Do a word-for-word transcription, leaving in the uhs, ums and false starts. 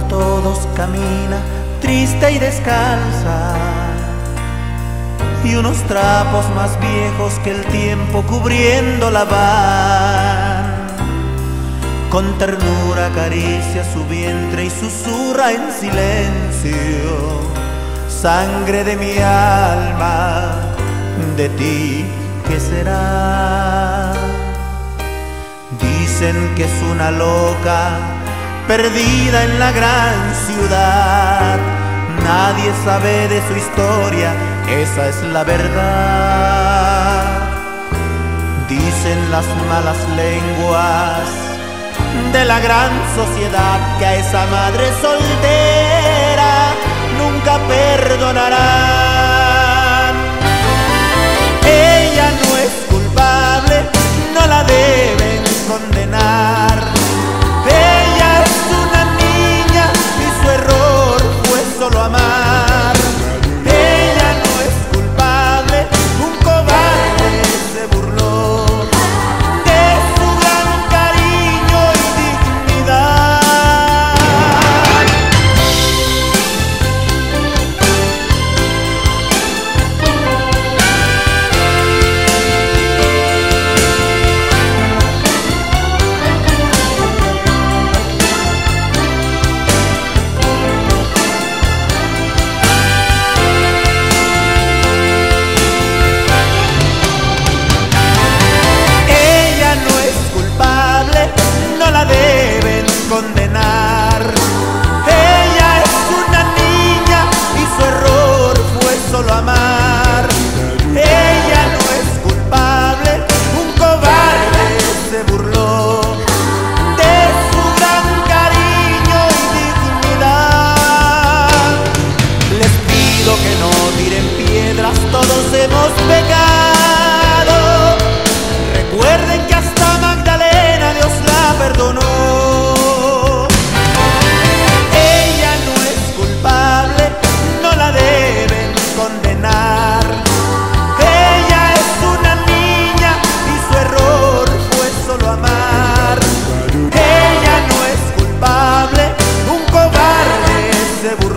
todos camina, triste y descalza, y unos trapos más viejos que el tiempo cubriéndola van. Con ternura acaricia su vientre y susurra en silencio: sangre de mi alma, de ti, ¿qué será? Dicen que es una loca, perdida en la gran ciudad. Nadie sabe de su historia, esa es la verdad. Dicen las malas lenguas de la gran sociedad que a esa madre soltera nunca perdonarán. Ella no es culpable, no la deben condenar. Ella es una niña y su error fue solo amar. Ella no es culpable, un cobarde se burló de su gran cariño y dignidad. No la deben condenar. Ella es una niña y su error fue solo amar. Ella no es culpable, un cobarde se burló de su gran cariño y dignidad. Les pido que no tiren piedras, todos hemos pecado. Recuerden que hasta Magdalena Dios la perdonó. Ella no es culpable, no la deben condenar. Ella es una niña y su error fue solo amar. Ella no es culpable, un cobarde se burló